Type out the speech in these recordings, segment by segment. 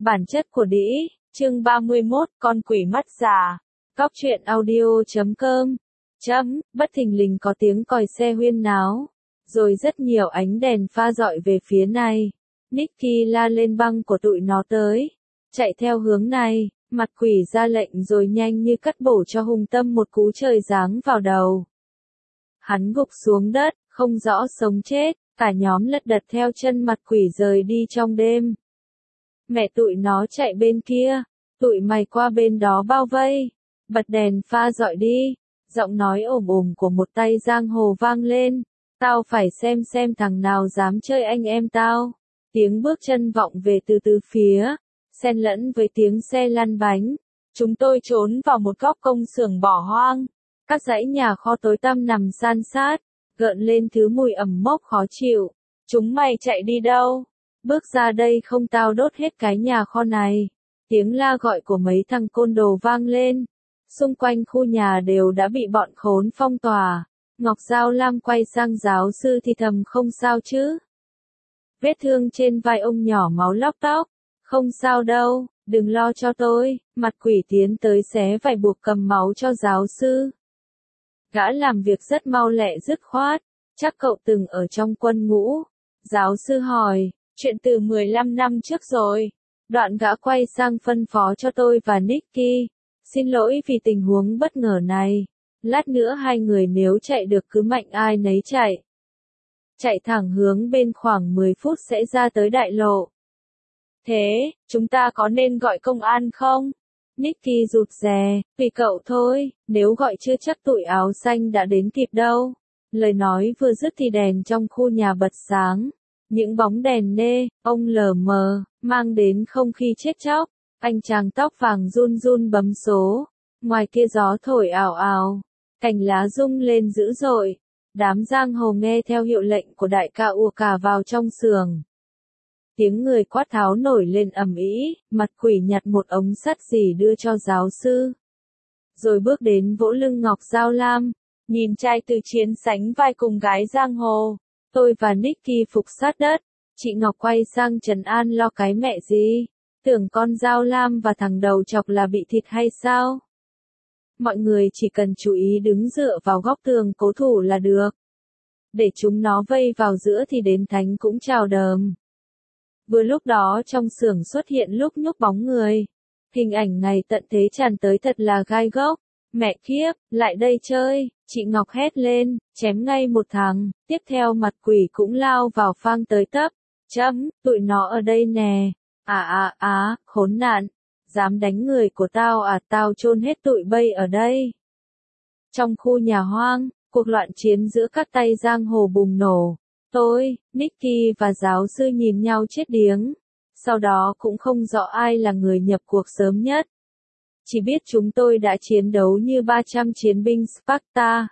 Bản chất của đĩ, chương 31, con quỷ mắt già. Cóc truyện audio.com. Bất thình lình có tiếng còi xe huyên náo. Rồi rất nhiều ánh đèn pha dọi về phía này. Nicky la lên băng của tụi nó tới. Chạy theo hướng này, mặt quỷ ra lệnh rồi nhanh như cắt bổ cho Hùng Tâm một cú trời giáng vào đầu. Hắn gục xuống đất, không rõ sống chết, cả nhóm lật đật theo chân mặt quỷ rời đi trong đêm. Mẹ tụi nó chạy bên kia, tụi mày qua bên đó bao vây, bật đèn pha dọi đi, giọng nói ồm ồm của một tay giang hồ vang lên, tao phải xem thằng nào dám chơi anh em tao. Tiếng bước chân vọng về từ phía, xen lẫn với tiếng xe lăn bánh. Chúng tôi trốn vào một góc công xưởng bỏ hoang, các dãy nhà kho tối tăm nằm san sát, gợn lên thứ mùi ẩm mốc khó chịu. Chúng mày chạy đi đâu? Bước ra đây không tao đốt hết cái nhà kho này. Tiếng la gọi của mấy thằng côn đồ vang lên. Xung quanh khu nhà đều đã bị bọn khốn phong tỏa. Ngọc Giao Lam quay sang giáo sư thì thầm không sao chứ. Vết thương trên vai ông nhỏ máu lóc tóc. Không sao đâu, đừng lo cho tôi. Mặt quỷ tiến tới xé vải buộc cầm máu cho giáo sư. Gã làm việc rất mau lẹ dứt khoát. Chắc cậu từng ở trong quân ngũ. Giáo sư hỏi. Chuyện từ 15 năm trước rồi. Đoạn gã quay sang phân phó cho tôi và Nicky. Xin lỗi vì tình huống bất ngờ này. Lát nữa hai người nếu chạy được cứ mạnh ai nấy chạy. Chạy thẳng hướng bên khoảng 10 phút sẽ ra tới đại lộ. Thế, chúng ta có nên gọi công an không? Nicky rụt rè, vì cậu thôi, nếu gọi chưa chắc tụi áo xanh đã đến kịp đâu. Lời nói vừa dứt thì đèn trong khu nhà bật sáng. Những bóng đèn nê, ông lờ mờ, mang đến không khí chết chóc. Anh chàng tóc vàng run run bấm số. Ngoài kia gió thổi ào ào. Cành lá rung lên dữ dội. Đám giang hồ nghe theo hiệu lệnh của đại ca ùa cả vào trong xưởng. Tiếng người quát tháo nổi lên ầm ĩ, mặt quỷ nhặt một ống sắt xỉ đưa cho giáo sư. Rồi bước đến vỗ lưng Ngọc Giao Lam. Nhìn trai từ chiến sánh vai cùng gái giang hồ. Tôi và Nicky phục sát đất. Chị Ngọc quay sang trấn an lo cái mẹ gì. Tưởng con Giao Lam và thằng đầu chọc là bị thịt hay sao? Mọi người chỉ cần chú ý đứng dựa vào góc tường cố thủ là được. Để chúng nó vây vào giữa thì đến thánh cũng chào đờm. Vừa lúc đó trong xưởng xuất hiện lúc nhúc bóng người. Hình ảnh ngày tận thế tràn tới thật là gai góc. Mẹ kiếp, lại đây chơi, chị Ngọc hét lên, chém ngay một thằng, tiếp theo mặt quỷ cũng lao vào phang tới tấp. Tụi nó ở đây nè. Khốn nạn. Dám đánh người của tao à, tao chôn hết tụi bay ở đây. Trong khu nhà hoang, cuộc loạn chiến giữa các tay giang hồ bùng nổ. Tôi, Nicky và giáo sư nhìn nhau chết điếng. Sau đó cũng không rõ ai là người nhập cuộc sớm nhất. Chỉ biết chúng tôi đã chiến đấu như 300 chiến binh Sparta.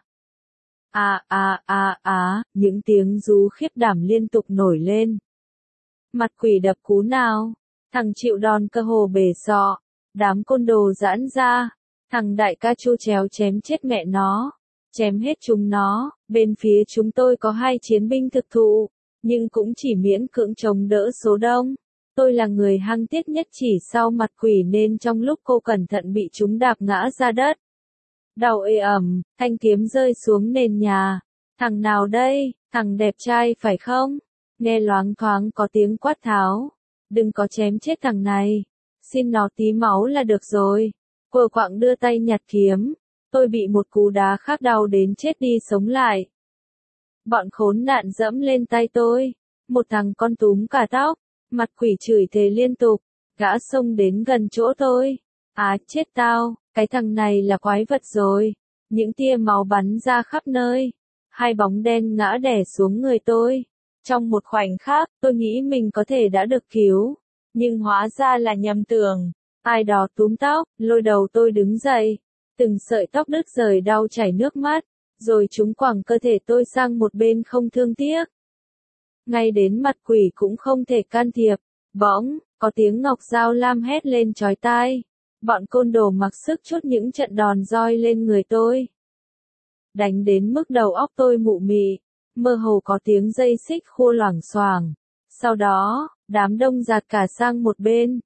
Những tiếng rú khiếp đảm liên tục nổi lên. Mặt quỷ đập cú nào, thằng chịu đòn cơ hồ bể sọ, đám côn đồ giãn ra, thằng đại ca chu chéo chém chết mẹ nó, chém hết chúng nó, bên phía chúng tôi có 2 chiến binh thực thụ, nhưng cũng chỉ miễn cưỡng chống đỡ số đông. Tôi là người hăng tiết nhất chỉ sau mặt quỷ nên trong lúc cô cẩn thận bị chúng đạp ngã ra đất. Đầu ê ẩm, thanh kiếm rơi xuống nền nhà. Thằng nào đây, thằng đẹp trai phải không? Nghe loáng thoáng có tiếng quát tháo. Đừng có chém chết thằng này. Xin nó tí máu là được rồi. Quờ quạng đưa tay nhặt kiếm. Tôi bị một cú đá khác đau đến chết đi sống lại. Bọn khốn nạn dẫm lên tay tôi. Một thằng con túm cả tóc. Mặt quỷ chửi thề liên tục. Gã xông đến gần chỗ tôi. Chết tao, cái thằng này là quái vật rồi. Những tia máu bắn ra khắp nơi. 2 bóng đen ngã đè xuống người tôi. Trong một khoảnh khắc, tôi nghĩ mình có thể đã được cứu. Nhưng hóa ra là nhầm tưởng. Ai đó túm tóc, lôi đầu tôi đứng dậy. Từng sợi tóc đứt rời đau chảy nước mắt. Rồi chúng quẳng cơ thể tôi sang một bên không thương tiếc. Ngay đến mặt quỷ cũng không thể can thiệp. Bỗng, có tiếng Ngọc Giao Lam hét lên chói tai. Bọn côn đồ mặc sức trút những trận đòn roi lên người tôi. Đánh đến mức đầu óc tôi mụ mị. Mơ hồ có tiếng dây xích khua loảng xoảng. Sau đó, đám đông giạt cả sang một bên.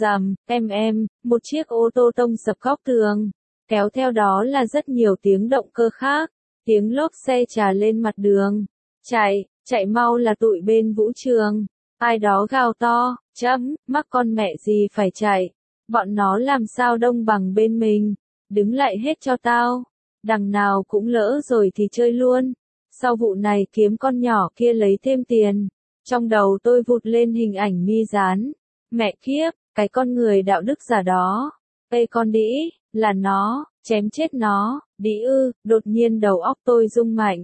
Rầm, một chiếc ô tô tông sập góc tường. Kéo theo đó là rất nhiều tiếng động cơ khác. Tiếng lốp xe trà lên mặt đường. Chạy mau là tụi bên vũ trường. Ai đó gào to, mắc con mẹ gì phải chạy. Bọn nó làm sao đông bằng bên mình. Đứng lại hết cho tao. Đằng nào cũng lỡ rồi thì chơi luôn. Sau vụ này kiếm con nhỏ kia lấy thêm tiền. Trong đầu tôi vụt lên hình ảnh mi dán. Mẹ kiếp, cái con người đạo đức giả đó. Ê con đĩ, là nó, chém chết nó, đĩ ư, đột nhiên đầu óc tôi rung mạnh.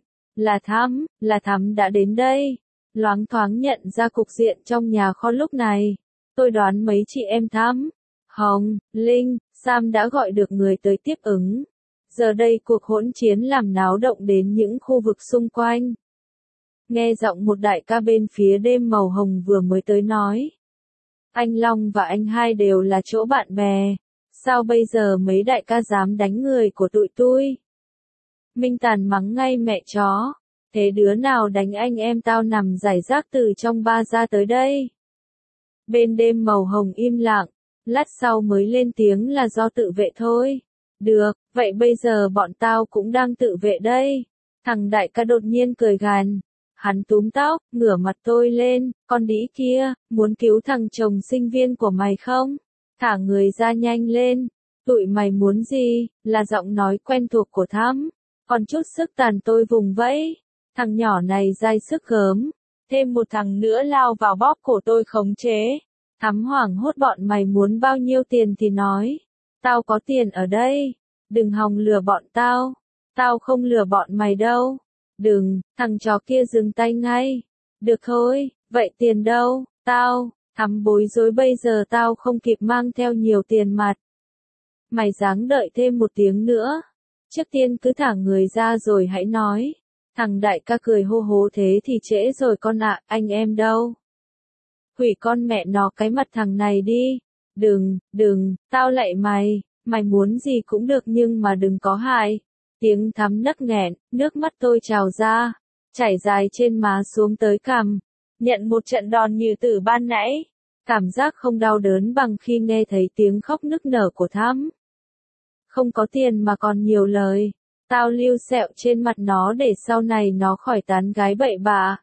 Là Thắm đã đến đây. Loáng thoáng nhận ra cục diện trong nhà kho lúc này. Tôi đoán mấy chị em Thắm, Hồng, Linh, Sam đã gọi được người tới tiếp ứng. Giờ đây cuộc hỗn chiến làm náo động đến những khu vực xung quanh. Nghe giọng một đại ca bên phía đêm màu hồng vừa mới tới nói. Anh Long và anh Hai đều là chỗ bạn bè. Sao bây giờ mấy đại ca dám đánh người của tụi tôi? Minh Tàn mắng ngay mẹ chó. Thế đứa nào đánh anh em tao nằm rải rác từ trong ba ra tới đây? Bên đêm màu hồng im lặng. Lát sau mới lên tiếng là do tự vệ thôi. Được, vậy bây giờ bọn tao cũng đang tự vệ đây. Thằng đại ca đột nhiên cười gằn. Hắn túm tóc, ngửa mặt tôi lên, con đĩ kia, muốn cứu thằng chồng sinh viên của mày không? Thả người ra nhanh lên. Tụi mày muốn gì? Là giọng nói quen thuộc của Thắm. Còn chút sức tàn tôi vùng vẫy. Thằng nhỏ này dai sức gớm. Thêm một thằng nữa lao vào bóp cổ tôi khống chế. Thắm hoảng hốt bọn mày muốn bao nhiêu tiền thì nói. Tao có tiền ở đây. Đừng hòng lừa bọn tao. Tao không lừa bọn mày đâu. Đừng, thằng chó kia dừng tay ngay. Được thôi, vậy tiền đâu? Thắm bối rối bây giờ tao không kịp mang theo nhiều tiền mặt. Mày ráng đợi thêm một tiếng nữa. Trước tiên cứ thả người ra rồi hãy nói. Thằng đại ca cười hô hố thế thì trễ rồi con ạ, anh em đâu? Hủy con mẹ nó cái mặt thằng này đi. Đừng, tao lạy mày muốn gì cũng được nhưng mà đừng có hại. Tiếng Thắm nấc nghẹn, nước mắt tôi trào ra, chảy dài trên má xuống tới cằm. Nhận một trận đòn như từ ban nãy. Cảm giác không đau đớn bằng khi nghe thấy tiếng khóc nức nở của Thắm. Không có tiền mà còn nhiều lời. Tao lưu sẹo trên mặt nó để sau này nó khỏi tán gái bậy bạ.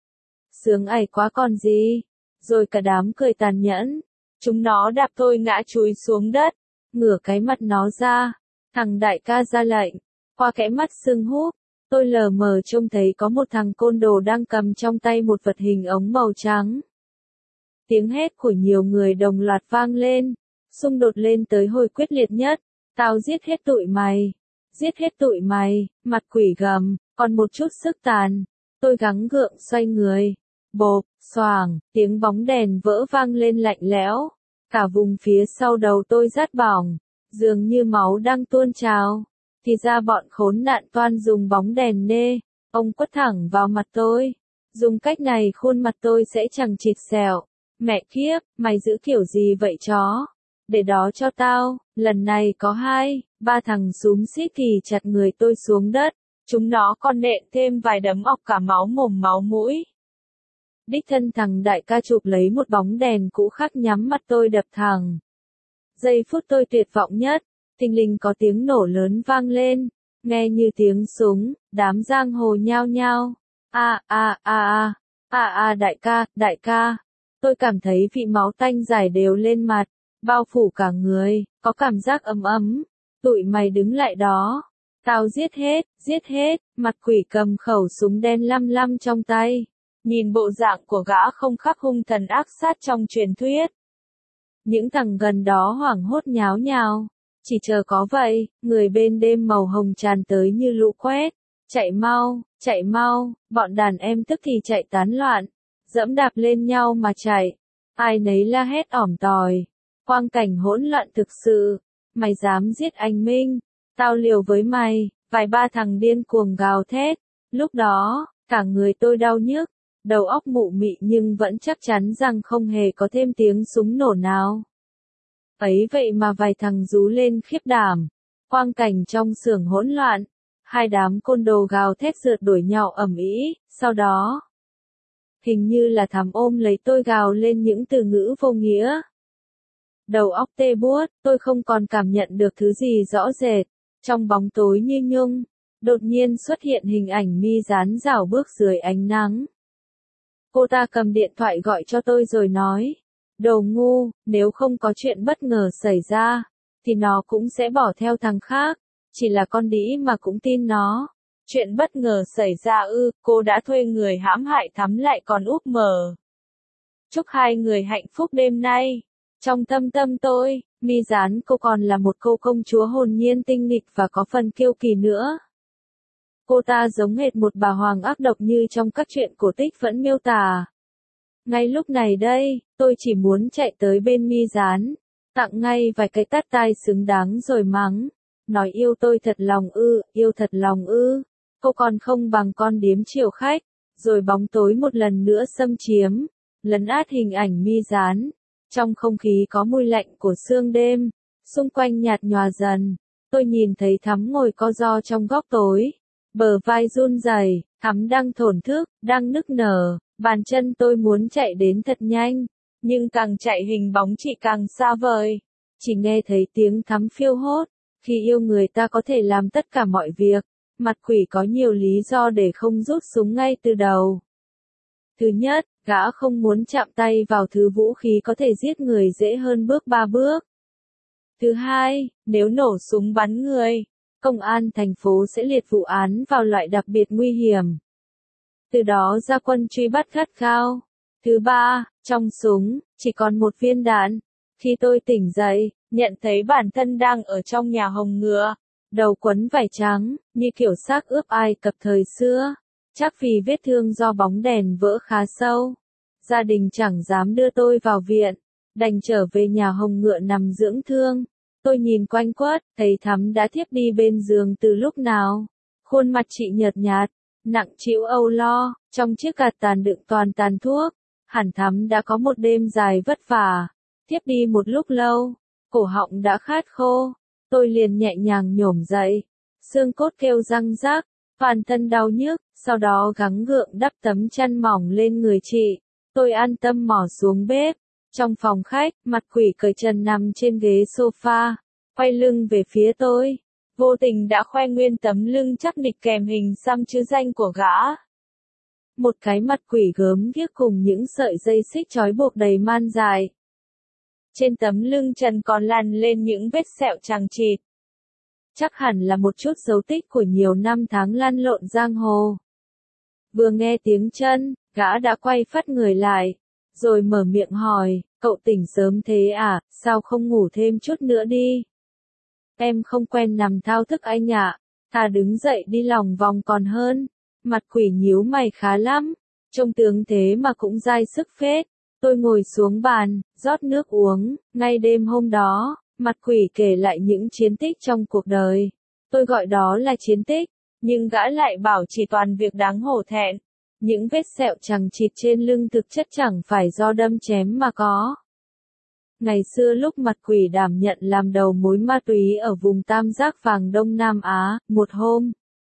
Sướng ải quá còn gì. Rồi cả đám cười tàn nhẫn. Chúng nó đạp tôi ngã chúi xuống đất. Ngửa cái mặt nó ra. Thằng đại ca ra lệnh. Qua cái mắt sưng húp. Tôi lờ mờ trông thấy có một thằng côn đồ đang cầm trong tay một vật hình ống màu trắng. Tiếng hét của nhiều người đồng loạt vang lên. Xung đột lên tới hồi quyết liệt nhất. Tao giết hết tụi mày. Giết hết tụi mày, mặt quỷ gầm, còn một chút sức tàn. Tôi gắng gượng xoay người. Bộp, xoàng, tiếng bóng đèn vỡ vang lên lạnh lẽo. Cả vùng phía sau đầu tôi rát bỏng, dường như máu đang tuôn trào. Thì ra bọn khốn nạn toan dùng bóng đèn nê, ông quất thẳng vào mặt tôi. Dùng cách này khuôn mặt tôi sẽ chẳng chịt sẹo. Mẹ kiếp, mày giữ kiểu gì vậy chó? Để đó cho tao, lần này có 2-3 thằng xúm xít thì chặt người tôi xuống đất. Chúng nó còn nện thêm vài đấm ọc cả máu mồm máu mũi. Đích thân thằng đại ca chụp lấy một bóng đèn cũ khác nhắm mặt tôi đập thẳng. Giây phút tôi tuyệt vọng nhất, thình lình có tiếng nổ lớn vang lên, nghe như tiếng súng, đám giang hồ nhao nhao. Đại ca. Tôi cảm thấy vị máu tanh rải đều lên mặt, bao phủ cả người, có cảm giác ấm ấm. Tụi mày đứng lại đó. Tao giết hết, mặt quỷ cầm khẩu súng đen lăm lăm trong tay. Nhìn bộ dạng của gã không khác hung thần ác sát trong truyền thuyết. Những thằng gần đó hoảng hốt nháo nhào. Chỉ chờ có vậy, người bên đêm màu hồng tràn tới như lũ quét. Chạy mau, bọn đàn em tức thì chạy tán loạn. Dẫm đạp lên nhau mà chạy. Ai nấy la hét ỏm tòi. Quang cảnh hỗn loạn thực sự. Mày dám giết anh Minh? Tao liều với mày. Vài ba thằng điên cuồng gào thét. Lúc đó, cả người tôi đau nhức. Đầu óc mụ mị nhưng vẫn chắc chắn rằng không hề có thêm tiếng súng nổ nào. Ấy vậy mà vài thằng rú lên khiếp đảm. Quang cảnh trong xưởng hỗn loạn. Hai đám côn đồ gào thét rượt đuổi nhau ầm ĩ, sau đó. Hình như là Thắm ôm lấy tôi gào lên những từ ngữ vô nghĩa. Đầu óc tê buốt, tôi không còn cảm nhận được thứ gì rõ rệt. Trong bóng tối như nhung, đột nhiên xuất hiện hình ảnh Mi Gián rảo bước dưới ánh nắng. Cô ta cầm điện thoại gọi cho tôi rồi nói, đồ ngu, nếu không có chuyện bất ngờ xảy ra, thì nó cũng sẽ bỏ theo thằng khác, chỉ là con đĩ mà cũng tin nó. Chuyện bất ngờ xảy ra ư, cô đã thuê người hãm hại Thắm lại còn úp mở. Chúc hai người hạnh phúc đêm nay. Trong thâm tâm tôi, Mi Gián cô còn là một cô công chúa hồn nhiên tinh nghịch và có phần kiêu kỳ nữa. Cô ta giống hệt một bà hoàng ác độc như trong các truyện cổ tích vẫn miêu tả. Ngay lúc này đây, tôi chỉ muốn chạy tới bên Mi Gián, tặng ngay vài cái tát tai xứng đáng rồi mắng. Nói yêu tôi thật lòng ư, yêu thật lòng ư. Cô còn không bằng con điếm chiều khách. Rồi bóng tối một lần nữa xâm chiếm, lấn át hình ảnh Mi Gián. Trong không khí có mùi lạnh của sương đêm, xung quanh nhạt nhòa dần. Tôi nhìn thấy Thắm ngồi co ro trong góc tối. Bờ vai run rẩy, Thắm đang thổn thức, đang nức nở. Bàn chân tôi muốn chạy đến thật nhanh, nhưng càng chạy hình bóng chị càng xa vời. Chỉ nghe thấy tiếng Thắm phiêu hốt. Khi yêu người ta có thể làm tất cả mọi việc. Mặt quỷ có nhiều lý do để không rút súng ngay từ đầu. Thứ nhất, gã không muốn chạm tay vào thứ vũ khí có thể giết người dễ hơn bước 3 bước. Thứ hai, nếu nổ súng bắn người, công an thành phố sẽ liệt vụ án vào loại đặc biệt nguy hiểm. Từ đó ra quân truy bắt gắt gao. Thứ ba, trong súng, chỉ còn một viên đạn. Khi tôi tỉnh dậy, nhận thấy bản thân đang ở trong nhà hồng ngựa, đầu quấn vải trắng, như kiểu xác ướp Ai Cập thời xưa. Chắc vì vết thương do bóng đèn vỡ khá sâu. Gia đình chẳng dám đưa tôi vào viện, đành trở về nhà hồng ngựa nằm dưỡng thương. Tôi nhìn quanh quất, thấy Thắm đã thiếp đi bên giường từ lúc nào. Khuôn mặt chị nhợt nhạt, nặng trĩu âu lo, trong chiếc gạt tàn đựng toàn tàn thuốc. Hẳn Thắm đã có một đêm dài vất vả, thiếp đi một lúc lâu, cổ họng đã khát khô. Tôi liền nhẹ nhàng nhổm dậy, xương cốt kêu răng rắc, toàn thân đau nhức, sau đó gắng gượng đắp tấm chăn mỏng lên người chị. Tôi an tâm mò xuống bếp. Trong phòng khách, mặt quỷ cởi trần nằm trên ghế sofa, quay lưng về phía tôi. Vô tình đã khoe nguyên tấm lưng chắc nịch kèm hình xăm chữ danh của gã. Một cái mặt quỷ gớm ghiếc cùng những sợi dây xích trói buộc đầy man dài. Trên tấm lưng trần còn lằn lên những vết sẹo chằng chịt. Chắc hẳn là một chút dấu tích của nhiều năm tháng lăn lộn giang hồ. Vừa nghe tiếng chân, gã đã quay phắt người lại, rồi mở miệng hỏi, cậu tỉnh sớm thế à, sao không ngủ thêm chút nữa đi? Em không quen nằm thao thức anh ạ, thà đứng dậy đi lòng vòng còn hơn. Mặt quỷ nhíu mày khá lắm, trông tướng thế mà cũng dai sức phết. Tôi ngồi xuống bàn, rót nước uống. Ngay đêm hôm đó, mặt quỷ kể lại những chiến tích trong cuộc đời. Tôi gọi đó là chiến tích, nhưng gã lại bảo chỉ toàn việc đáng hổ thẹn. Những vết sẹo chằng chịt trên lưng thực chất chẳng phải do đâm chém mà có. Ngày xưa lúc mặt quỷ đảm nhận làm đầu mối ma túy ở vùng Tam Giác Vàng Đông Nam Á, một hôm,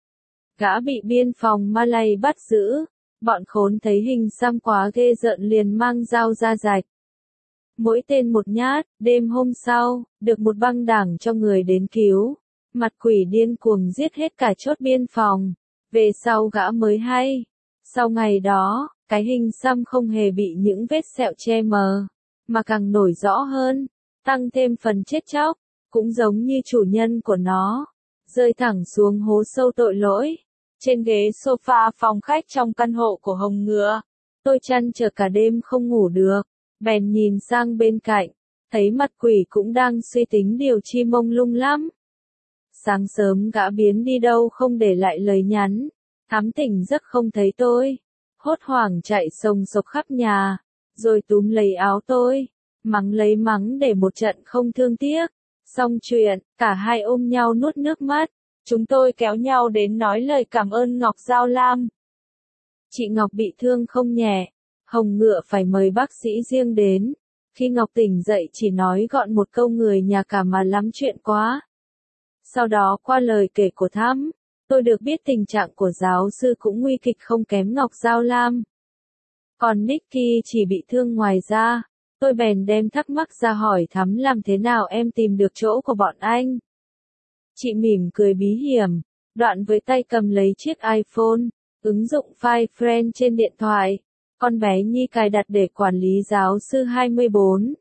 gã bị biên phòng Malay bắt giữ. Bọn khốn thấy hình xăm quá ghê rợn liền mang dao ra rạch. Mỗi tên một nhát. Đêm hôm sau, được một băng đảng cho người đến cứu. Mặt quỷ điên cuồng giết hết cả chốt biên phòng. Về sau gã mới hay. Sau ngày đó, cái hình xăm không hề bị những vết sẹo che mờ, mà càng nổi rõ hơn, tăng thêm phần chết chóc, cũng giống như chủ nhân của nó, rơi thẳng xuống hố sâu tội lỗi. Trên ghế sofa phòng khách trong căn hộ của Hồng Ngựa, tôi trăn trở cả đêm không ngủ được, bèn nhìn sang bên cạnh, thấy mặt quỷ cũng đang suy tính điều chi mông lung lắm. Sáng sớm gã biến đi đâu không để lại lời nhắn. Thắm tỉnh giấc không thấy tôi, hốt hoảng chạy xông xộc khắp nhà, rồi túm lấy áo tôi, mắng lấy mắng để một trận không thương tiếc. Xong chuyện, cả hai ôm nhau nuốt nước mắt. Chúng tôi kéo nhau đến nói lời cảm ơn Ngọc Giao Lam. Chị Ngọc bị thương không nhẹ, Hồng Ngựa phải mời bác sĩ riêng đến. Khi Ngọc tỉnh dậy chỉ nói gọn một câu người nhà cả mà lắm chuyện quá. Sau đó qua lời kể của Thắm, tôi được biết tình trạng của giáo sư cũng nguy kịch không kém Ngọc Giao Lam. Còn Nicky chỉ bị thương ngoài da. Tôi bèn đem thắc mắc ra hỏi thăm làm thế nào em tìm được chỗ của bọn anh. Chị mỉm cười bí hiểm, đoạn với tay cầm lấy chiếc iPhone, ứng dụng Find Friend trên điện thoại. Con bé Nhi cài đặt để quản lý giáo sư 24.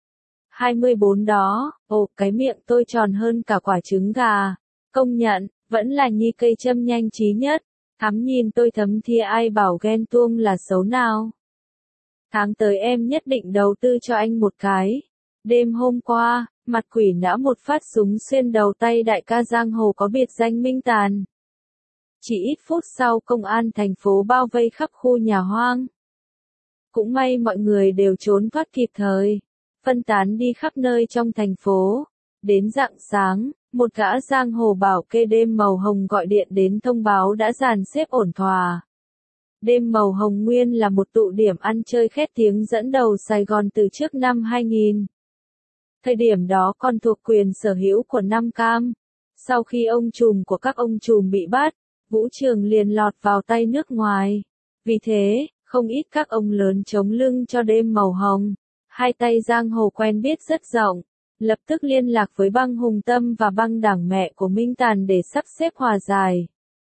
24 đó, ồ cái miệng tôi tròn hơn cả quả trứng gà. Công nhận, vẫn là Nhi cây châm nhanh trí nhất. Thắm nhìn tôi thấm thía ai bảo ghen tuông là xấu nào. Tháng tới em nhất định đầu tư cho anh một cái. Đêm hôm qua, mặt quỷ nã một phát súng xuyên đầu tay đại ca giang hồ có biệt danh Minh Tàn. Chỉ ít phút sau công an thành phố bao vây khắp khu nhà hoang. Cũng may mọi người đều trốn thoát kịp thời, phân tán đi khắp nơi trong thành phố. Đến rạng sáng, một gã giang hồ bảo kê đêm màu hồng gọi điện đến thông báo đã dàn xếp ổn thỏa. Đêm màu hồng nguyên là một tụ điểm ăn chơi khét tiếng dẫn đầu Sài Gòn từ trước năm 2000. Thời điểm đó còn thuộc quyền sở hữu của Nam Cam. Sau khi ông trùm của các ông trùm bị bắt, vũ trường liền lọt vào tay nước ngoài. Vì thế, không ít các ông lớn chống lưng cho đêm màu hồng. Hai tay giang hồ quen biết rất rộng, lập tức liên lạc với băng Hùng Tâm và băng đảng mẹ của Minh Tàn để sắp xếp hòa giải.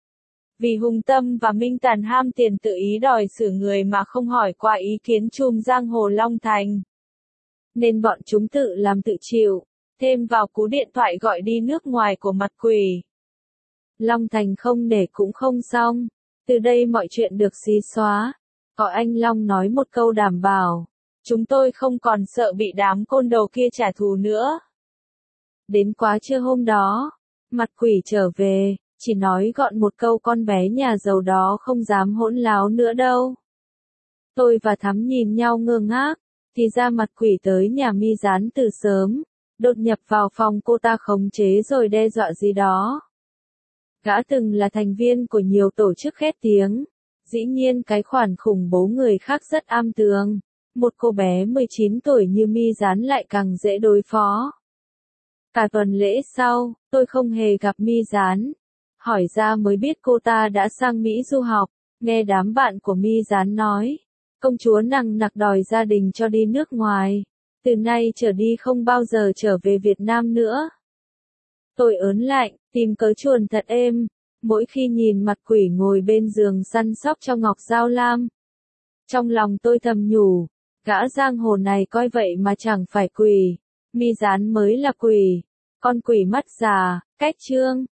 Vì Hùng Tâm và Minh Tàn ham tiền tự ý đòi xử người mà không hỏi qua ý kiến trùm giang hồ Long Thành, nên bọn chúng tự làm tự chịu, thêm vào cú điện thoại gọi đi nước ngoài của mặt quỷ. Long Thành không để cũng không xong, từ đây mọi chuyện được xí xóa. Có anh Long nói một câu đảm bảo, chúng tôi không còn sợ bị đám côn đồ kia trả thù nữa. Đến quá trưa hôm đó, mặt quỷ trở về, chỉ nói gọn một câu con bé nhà giàu đó không dám hỗn láo nữa đâu. Tôi và Thắm nhìn nhau ngơ ngác, thì ra mặt quỷ tới nhà Mi Gián từ sớm, đột nhập vào phòng cô ta khống chế rồi đe dọa gì đó. Gã từng là thành viên của nhiều tổ chức khét tiếng, dĩ nhiên cái khoản khủng bố người khác rất am tường, một cô bé 19 tuổi như Mi Gián lại càng dễ đối phó. Cả tuần lễ sau, tôi không hề gặp Mi Gián. Hỏi ra mới biết cô ta đã sang Mỹ du học, nghe đám bạn của Mi Gián nói. Công chúa nằng nặc đòi gia đình cho đi nước ngoài. Từ nay trở đi không bao giờ trở về Việt Nam nữa. Tôi ớn lạnh, tìm cớ chuồn thật êm. Mỗi khi nhìn mặt quỷ ngồi bên giường săn sóc cho Ngọc Giao Lam. Trong lòng tôi thầm nhủ, gã giang hồ này coi vậy mà chẳng phải quỷ. Mi Gián mới là quỷ. Con quỷ mắt già, cách chương.